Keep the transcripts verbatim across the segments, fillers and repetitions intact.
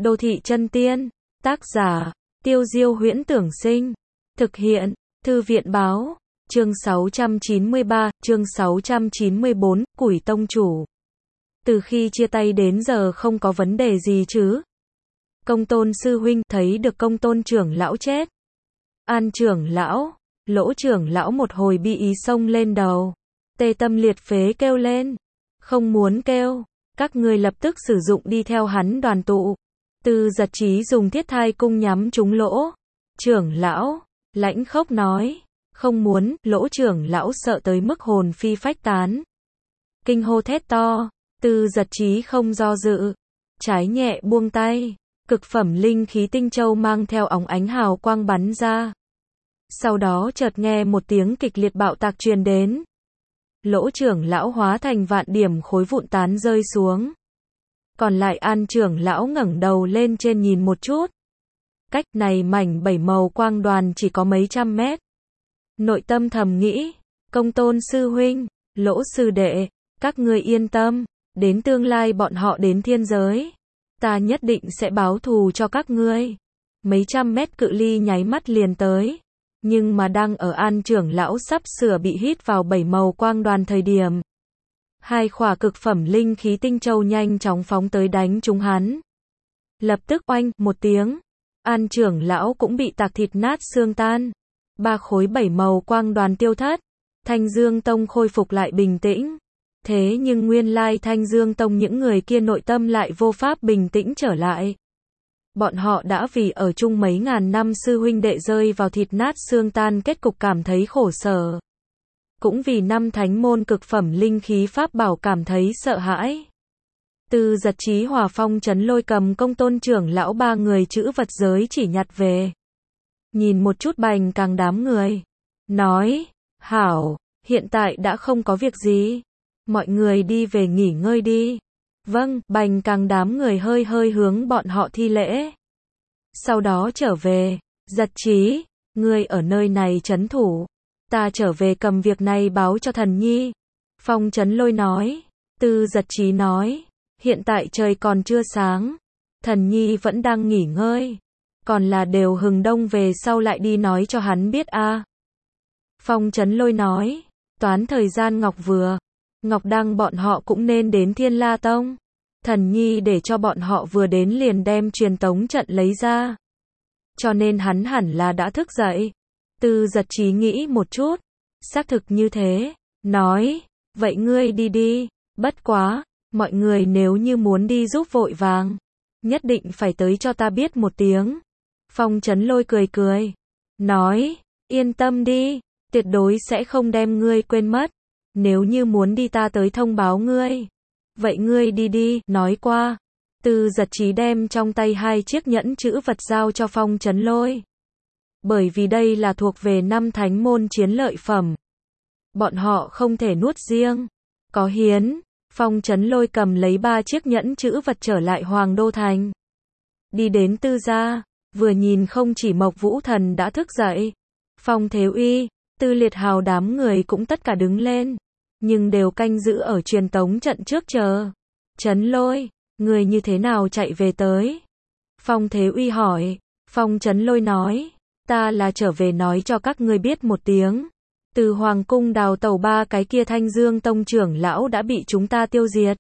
Đô thị chân tiên, tác giả, Tiêu Diêu Huyễn Tưởng Sinh, thực hiện, Thư viện Báo, chương sáu trăm chín mươi ba, chương sáu trăm chín mươi bốn, Củi Tông Chủ. Từ khi chia tay đến giờ không có vấn đề gì chứ? Công Tôn sư huynh thấy được Công Tôn trưởng lão chết. An trưởng lão, Lỗ trưởng lão một hồi bi ý xông lên đầu. Tê tâm liệt phế kêu lên. Không muốn kêu, các ngươi lập tức sử dụng đi theo hắn đoàn tụ. Tư Giật Chí dùng thiết thai cung nhắm trúng Lỗ trưởng lão, lãnh khốc nói. Không muốn, Lỗ trưởng lão sợ tới mức hồn phi phách tán. Kinh hô thét to, Tư Giật Chí không do dự, trái nhẹ buông tay, cực phẩm linh khí tinh châu mang theo óng ánh hào quang bắn ra. Sau đó chợt nghe một tiếng kịch liệt bạo tạc truyền đến. Lỗ trưởng lão hóa thành vạn điểm khối vụn tán rơi xuống. Còn lại An trưởng lão ngẩng đầu lên trên nhìn một chút. Cách này mảnh bảy màu quang đoàn chỉ có mấy trăm mét. Nội tâm thầm nghĩ, Công Tôn sư huynh, Lỗ sư đệ, các ngươi yên tâm, đến tương lai bọn họ đến thiên giới, ta nhất định sẽ báo thù cho các ngươi. Mấy trăm mét cự ly nháy mắt liền tới. Nhưng mà đang ở An trưởng lão sắp sửa bị hít vào bảy màu quang đoàn thời điểm, hai khỏa cực phẩm linh khí tinh châu nhanh chóng phóng tới đánh trúng hắn. Lập tức oanh một tiếng, An trưởng lão cũng bị tạc thịt nát xương tan. Ba khối bảy màu quang đoàn tiêu thất, Thanh Dương Tông khôi phục lại bình tĩnh. Thế nhưng nguyên lai Thanh Dương Tông những người kia nội tâm lại vô pháp bình tĩnh trở lại. Bọn họ đã vì ở chung mấy ngàn năm sư huynh đệ rơi vào thịt nát xương tan kết cục cảm thấy khổ sở. Cũng vì năm thánh môn cực phẩm linh khí pháp bảo cảm thấy sợ hãi. Tư Giật Chí Hỏa Phong Chấn Lôi cầm Công Tôn trưởng lão ba người chữ vật giới chỉ nhặt về. Nhìn một chút Bành Càng đám người. Nói, hảo, hiện tại đã không có việc gì. Mọi người đi về nghỉ ngơi đi. Vâng, Bành Càng đám người hơi hơi hướng bọn họ thi lễ. Sau đó trở về, Giật Chí, ngươi ở nơi này trấn thủ. Ta trở về cầm việc này báo cho thần nhi. Phong Chấn Lôi nói. Tư Giật Chí nói, hiện tại trời còn chưa sáng. Thần nhi vẫn đang nghỉ ngơi. Còn là đều hừng đông về sau lại đi nói cho hắn biết a. À. Phong Chấn Lôi nói, toán thời gian Ngọc vừa. Ngọc Đăng bọn họ cũng nên đến Thiên La Tông. Thần nhi để cho bọn họ vừa đến liền đem truyền tống trận lấy ra. Cho nên hắn hẳn là đã thức dậy. Tư Giật Chí nghĩ một chút. Xác thực như thế. Nói, vậy ngươi đi đi. Bất quá, mọi người nếu như muốn đi giúp vội vàng, nhất định phải tới cho ta biết một tiếng. Phong Chấn Lôi cười cười. Nói, yên tâm đi, tuyệt đối sẽ không đem ngươi quên mất. Nếu như muốn đi ta tới thông báo ngươi. Vậy ngươi đi đi, nói qua. Tư Giật Chí đem trong tay hai chiếc nhẫn chữ vật giao cho Phong Chấn Lôi. Bởi vì đây là thuộc về năm thánh môn chiến lợi phẩm. Bọn họ không thể nuốt riêng. Có hiến, Phong Chấn Lôi cầm lấy ba chiếc nhẫn chữ vật trở lại Hoàng Đô Thành. Đi đến Tư gia, vừa nhìn không chỉ Mộc Vũ Thần đã thức dậy. Phong Thế Uy, Tư Liệt Hào đám người cũng tất cả đứng lên. Nhưng đều canh giữ ở truyền tống trận trước chờ. Chấn Lôi, người như thế nào chạy về tới? Phong Thế Uy hỏi. Phong Chấn Lôi nói, ta là trở về nói cho các ngươi biết một tiếng. Từ Hoàng cung đào tẩu ba cái kia Thanh Dương Tông trưởng lão đã bị chúng ta tiêu diệt.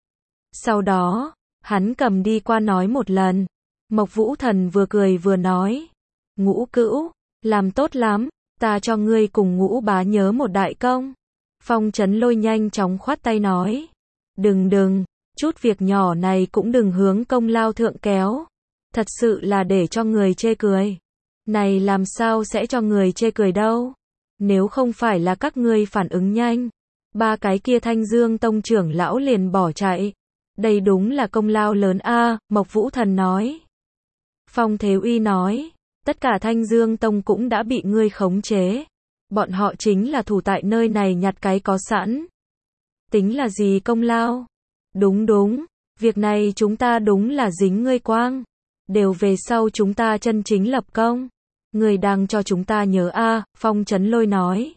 Sau đó, hắn cầm đi qua nói một lần. Mộc Vũ Thần vừa cười vừa nói, Ngũ Cữu, làm tốt lắm, ta cho ngươi cùng Ngũ bá nhớ một đại công. Phong Chấn Lôi nhanh chóng khoát tay nói, đừng đừng, chút việc nhỏ này cũng đừng hướng công lao thượng kéo. Thật sự là để cho người chê cười. Này làm sao sẽ cho người chê cười đâu. Nếu không phải là các ngươi phản ứng nhanh, ba cái kia Thanh Dương Tông trưởng lão liền bỏ chạy. Đây đúng là công lao lớn a. À, Mộc Vũ Thần nói. Phong Thế Uy nói, tất cả Thanh Dương Tông cũng đã bị ngươi khống chế. Bọn họ chính là thủ tại nơi này nhặt cái có sẵn. Tính là gì công lao? Đúng đúng, việc này chúng ta đúng là dính ngươi quang. Đều về sau chúng ta chân chính lập công. Người đang cho chúng ta nhớ a. À, Phong Chấn Lôi nói.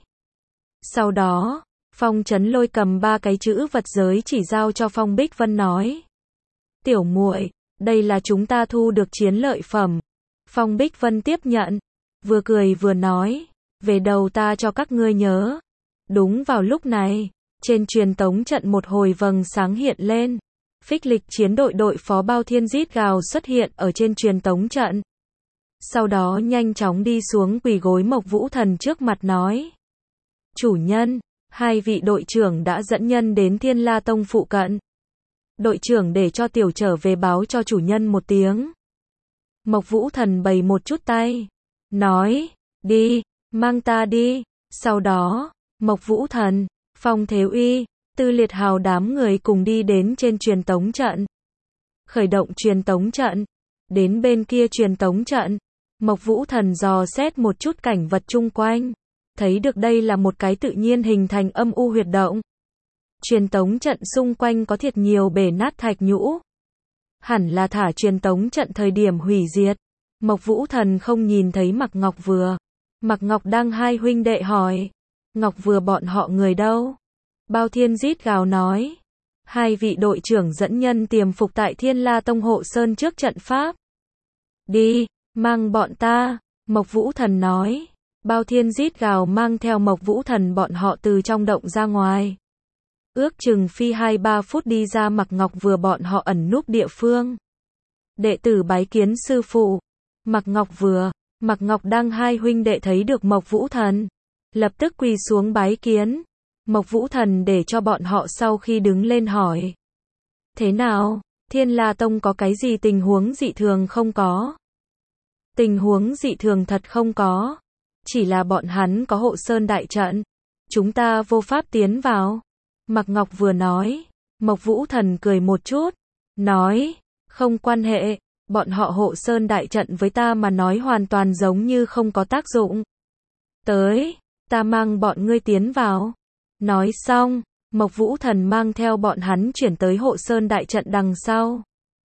Sau đó, Phong Chấn Lôi cầm ba cái chữ vật giới chỉ giao cho Phong Bích Vân nói. Tiểu muội, Đây là chúng ta thu được chiến lợi phẩm. Phong Bích Vân tiếp nhận, vừa cười vừa nói, về đầu ta cho các ngươi nhớ. Đúng vào lúc này, trên truyền tống trận một hồi vầng sáng hiện lên. Phích Lịch chiến đội đội phó Bao Thiên rít gào xuất hiện ở trên truyền tống trận. Sau đó nhanh chóng đi xuống quỳ gối Mộc Vũ Thần trước mặt nói. Chủ nhân, hai vị đội trưởng đã dẫn nhân đến Thiên La Tông phụ cận. Đội trưởng để cho tiểu trở về báo cho chủ nhân một tiếng. Mộc Vũ Thần bày một chút tay. Nói, đi, mang ta đi. Sau đó, Mộc Vũ Thần, Phong Thế Uy, Tư Liệt Hào đám người cùng đi đến trên truyền tống trận. Khởi động truyền tống trận. Đến bên kia truyền tống trận. Mộc Vũ Thần dò xét một chút cảnh vật chung quanh. Thấy được đây là một cái tự nhiên hình thành âm u huyệt động. Truyền tống trận xung quanh có thiệt nhiều bể nát thạch nhũ. Hẳn là thả truyền tống trận thời điểm hủy diệt. Mộc Vũ Thần không nhìn thấy Mạc Ngọc Vừa. Mạc Ngọc đang hai huynh đệ hỏi. Ngọc Vừa bọn họ người đâu? Bao Thiên rít gào nói. Hai vị đội trưởng dẫn nhân tiềm phục tại Thiên La Tông hộ sơn trước trận pháp. Đi, mang bọn ta. Mộc Vũ Thần nói. Bao Thiên rít gào mang theo Mộc Vũ Thần bọn họ từ trong động ra ngoài. Ước chừng phi hai ba phút đi ra Mạc Ngọc Vừa bọn họ ẩn núp địa phương. Đệ tử bái kiến sư phụ. Mạc Ngọc Vừa, Mạc Ngọc Đăng hai huynh đệ thấy được Mộc Vũ Thần. Lập tức quỳ xuống bái kiến. Mộc Vũ Thần để cho bọn họ sau khi đứng lên hỏi. Thế nào, Thiên La Tông có cái gì tình huống dị thường không có? Tình huống dị thường thật không có. Chỉ là bọn hắn có hộ sơn đại trận. Chúng ta vô pháp tiến vào. Mạc Ngọc Vừa nói. Mộc Vũ Thần cười một chút. Nói, không quan hệ. Bọn họ hộ sơn đại trận với ta mà nói hoàn toàn giống như không có tác dụng. Tới, ta mang bọn ngươi tiến vào. Nói xong, Mộc Vũ Thần mang theo bọn hắn chuyển tới hộ sơn đại trận đằng sau.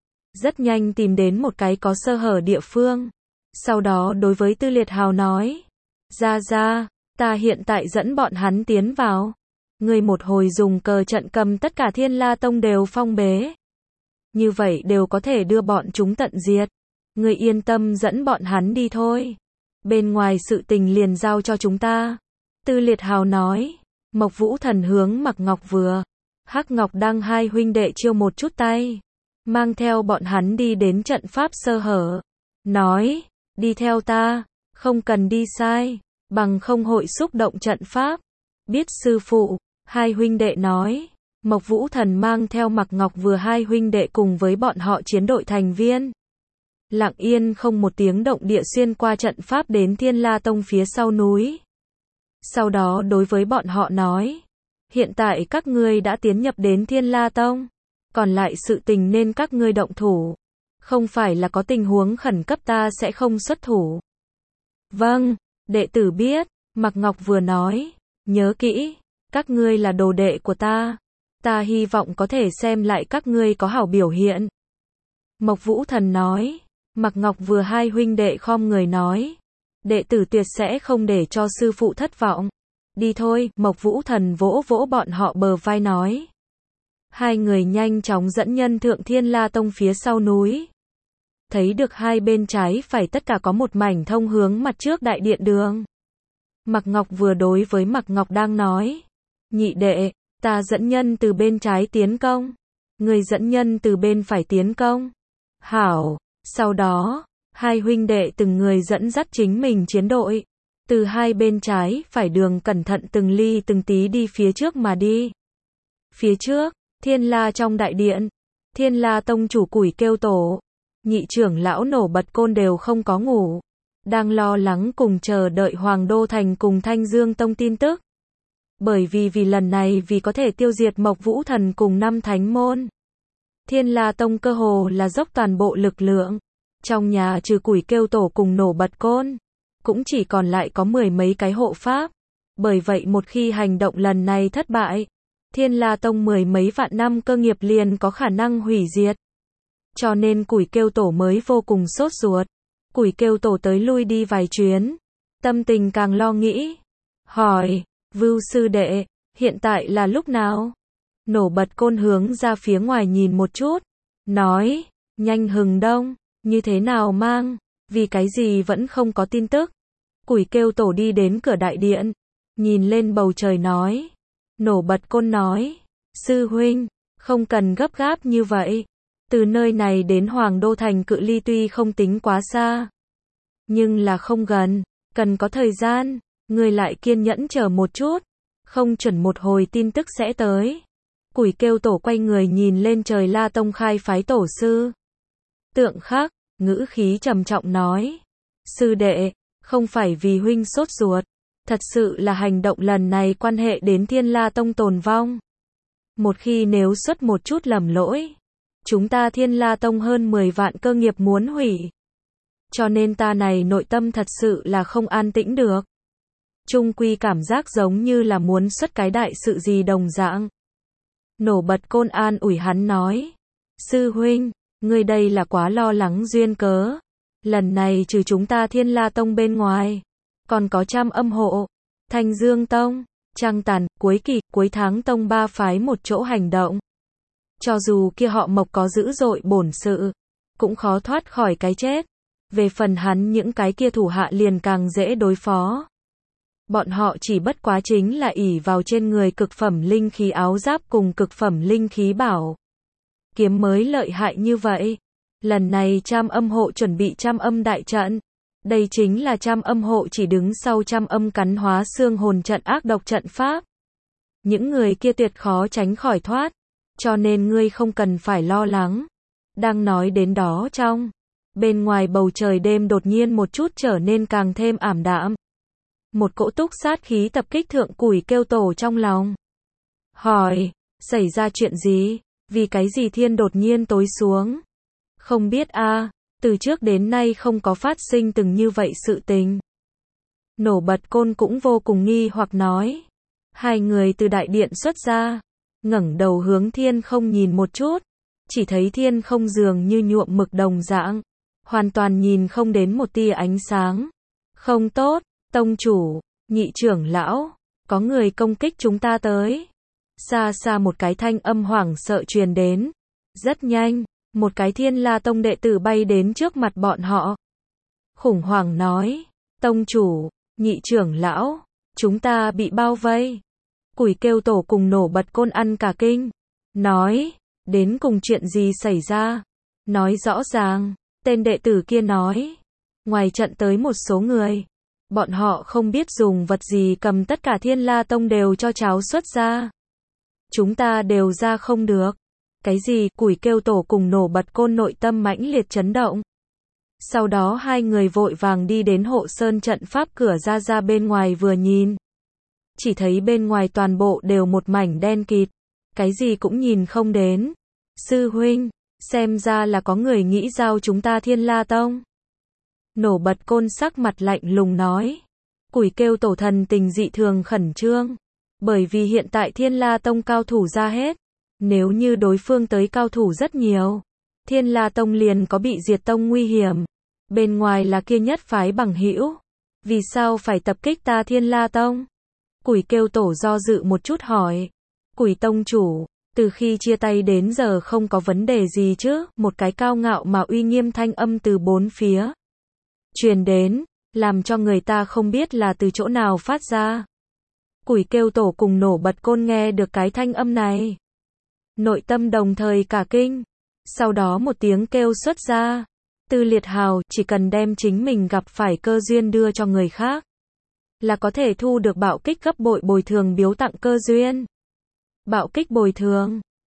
Rất nhanh tìm đến một cái có sơ hở địa phương. Sau đó đối với Tư Liệt Hào nói. Ra ra, ta hiện tại dẫn bọn hắn tiến vào. Ngươi một hồi dùng cờ trận cầm tất cả Thiên La Tông đều phong bế. Như vậy đều có thể đưa bọn chúng tận diệt. Ngươi yên tâm dẫn bọn hắn đi thôi. Bên ngoài sự tình liền giao cho chúng ta. Tư Liệt Hào nói. Mộc Vũ Thần hướng Mạc Ngọc Vừa, Hắc Ngọc Đăng hai huynh đệ chiêu một chút tay. Mang theo bọn hắn đi đến trận pháp sơ hở. Nói, đi theo ta, không cần đi sai, bằng không hội xúc động trận pháp. Biết sư phụ, hai huynh đệ nói. Mộc Vũ Thần mang theo Mạc Ngọc Vừa hai huynh đệ cùng với bọn họ chiến đội thành viên. Lặng yên không một tiếng động địa xuyên qua trận pháp đến Thiên La Tông phía sau núi. Sau đó đối với bọn họ nói. Hiện tại các ngươi đã tiến nhập đến Thiên La Tông. Còn lại sự tình nên các ngươi động thủ. Không phải là có tình huống khẩn cấp ta sẽ không xuất thủ. Vâng, đệ tử biết. Mạc Ngọc Vừa nói. Nhớ kỹ, các ngươi là đồ đệ của ta. Ta hy vọng có thể xem lại các ngươi có hảo biểu hiện. Mộc Vũ Thần nói. Mạc Ngọc Vừa hai huynh đệ khom người nói. Đệ tử tuyệt sẽ không để cho sư phụ thất vọng. Đi thôi, Mộc Vũ Thần vỗ vỗ bọn họ bờ vai nói. Hai người nhanh chóng dẫn nhân thượng Thiên La Tông phía sau núi. Thấy được hai bên trái phải tất cả có một mảnh thông hướng mặt trước đại điện đường. Mạc Ngọc Vừa đối với Mạc Ngọc đang nói. Nhị đệ, ta dẫn nhân từ bên trái tiến công. Người dẫn nhân từ bên phải tiến công. Hảo, sau đó, hai huynh đệ từng người dẫn dắt chính mình chiến đội. Từ hai bên trái phải đường cẩn thận từng ly từng tí đi phía trước mà đi. Phía trước, Thiên La trong đại điện. Thiên La Tông chủ Củi Kêu Tổ. Nhị trưởng lão Nổ Bật Côn đều không có ngủ. Đang lo lắng cùng chờ đợi Hoàng Đô Thành cùng Thanh Dương Tông tin tức. Bởi vì vì lần này vì có thể tiêu diệt Mộc Vũ Thần cùng năm thánh môn. Thiên La Tông cơ hồ là dốc toàn bộ lực lượng. Trong nhà trừ Củi Kêu Tổ cùng Nổ Bật Côn, cũng chỉ còn lại có mười mấy cái hộ pháp. Bởi vậy một khi hành động lần này thất bại, Thiên La Tông mười mấy vạn năm cơ nghiệp liền có khả năng hủy diệt. Cho nên Củi Kêu Tổ mới vô cùng sốt ruột. Củi Kêu Tổ tới lui đi vài chuyến, tâm tình càng lo nghĩ. Hỏi, Vưu sư đệ, hiện tại là lúc nào? Nổ Bật Côn hướng ra phía ngoài nhìn một chút, nói, Nhanh hừng đông, như thế nào mang, vì cái gì vẫn không có tin tức. Củi kêu tổ đi đến cửa đại điện, nhìn lên bầu trời nói. Nổ bật côn nói, sư huynh, không cần gấp gáp như vậy. Từ nơi này đến Hoàng Đô Thành cự ly tuy không tính quá xa, nhưng là không gần, cần có thời gian, người lại kiên nhẫn chờ một chút, không chuẩn một hồi tin tức sẽ tới. Củi kêu tổ quay người nhìn lên trời La Tông khai phái tổ sư. Tượng Khắc, ngữ khí trầm trọng nói, sư đệ, không phải vì huynh sốt ruột, thật sự là hành động lần này quan hệ đến Thiên La Tông tồn vong. Một khi nếu xuất một chút lầm lỗi, chúng ta Thiên La Tông hơn mười vạn cơ nghiệp muốn hủy. Cho nên ta này nội tâm thật sự là không an tĩnh được. Trung quy cảm giác giống như là muốn xuất cái đại sự gì đồng dạng. Nổ bật côn an ủi hắn nói, sư huynh, ngươi đây là quá lo lắng duyên cớ. Lần này trừ chúng ta Thiên La Tông bên ngoài, còn có Trăm Âm Hộ, Thanh Dương Tông, Trăng Tàn, cuối kỳ, cuối tháng Tông ba phái một chỗ hành động. Cho dù kia họ Mộc có dữ dội bổn sự, cũng khó thoát khỏi cái chết. Về phần hắn những cái kia thủ hạ liền càng dễ đối phó. Bọn họ chỉ bất quá chính là ỷ vào trên người cực phẩm linh khí áo giáp cùng cực phẩm linh khí bảo kiếm mới lợi hại như vậy. Lần này Trăm Âm Hộ chuẩn bị Trăm Âm đại trận. Đây chính là Trăm Âm Hộ chỉ đứng sau Trăm Âm cắn hóa xương hồn trận ác độc trận pháp. Những người kia tuyệt khó tránh khỏi thoát, cho nên ngươi không cần phải lo lắng. Đang nói đến đó trong bên ngoài bầu trời đêm đột nhiên một chút trở nên càng thêm ảm đạm. Một cỗ túc sát khí tập kích thượng củi kêu tổ trong lòng. Hỏi, xảy ra chuyện gì? Vì cái gì thiên đột nhiên tối xuống? Không biết a, à, từ trước đến nay không có phát sinh từng như vậy sự tình. Nổ bật côn cũng vô cùng nghi hoặc nói. Hai người từ đại điện xuất ra, ngẩng đầu hướng thiên không nhìn một chút, chỉ thấy thiên không dường như nhuộm mực đồng dạng, hoàn toàn nhìn không đến một tia ánh sáng. Không tốt, tông chủ, nhị trưởng lão, có người công kích chúng ta tới. Xa xa một cái thanh âm hoảng sợ truyền đến. Rất nhanh, một cái Thiên La Tông đệ tử bay đến trước mặt bọn họ. Khủng hoảng nói, tông chủ, nhị trưởng lão, chúng ta bị bao vây. Củi kêu tổ cùng nổ bật côn ăn cả kinh. Nói, đến cùng chuyện gì xảy ra? Nói rõ ràng, tên đệ tử kia nói. Ngoài trận tới một số người. Bọn họ không biết dùng vật gì cầm tất cả Thiên La Tông đều cho cháo xuất ra. Chúng ta đều ra không được. Cái gì? Củi kêu tổ cùng nổ bật côn nội tâm mãnh liệt chấn động. Sau đó hai người vội vàng đi đến hộ sơn trận pháp cửa ra ra bên ngoài vừa nhìn. Chỉ thấy bên ngoài toàn bộ đều một mảnh đen kịt. Cái gì cũng nhìn không đến. Sư huynh, xem ra là có người nghĩ giao chúng ta Thiên La Tông. Nổ bật côn sắc mặt lạnh lùng nói. Củi kêu tổ thần tình dị thường khẩn trương. Bởi vì hiện tại Thiên La Tông cao thủ ra hết. Nếu như đối phương tới cao thủ rất nhiều, Thiên La Tông liền có bị diệt tông nguy hiểm. Bên ngoài là kia nhất phái bằng hữu. Vì sao phải tập kích ta Thiên La Tông? Củi kêu tổ do dự một chút hỏi. Củi tông chủ, từ khi chia tay đến giờ không có vấn đề gì chứ? Một cái cao ngạo mà uy nghiêm thanh âm từ bốn phía truyền đến, làm cho người ta không biết là từ chỗ nào phát ra. Củi kêu tổ cùng nổ bật côn nghe được cái thanh âm này. Nội tâm đồng thời cả kinh. Sau đó một tiếng kêu xuất ra. Tư Liệt Hào, chỉ cần đem chính mình gặp phải cơ duyên đưa cho người khác, là có thể thu được bạo kích gấp bội bồi thường biếu tặng cơ duyên. Bạo kích bồi thường.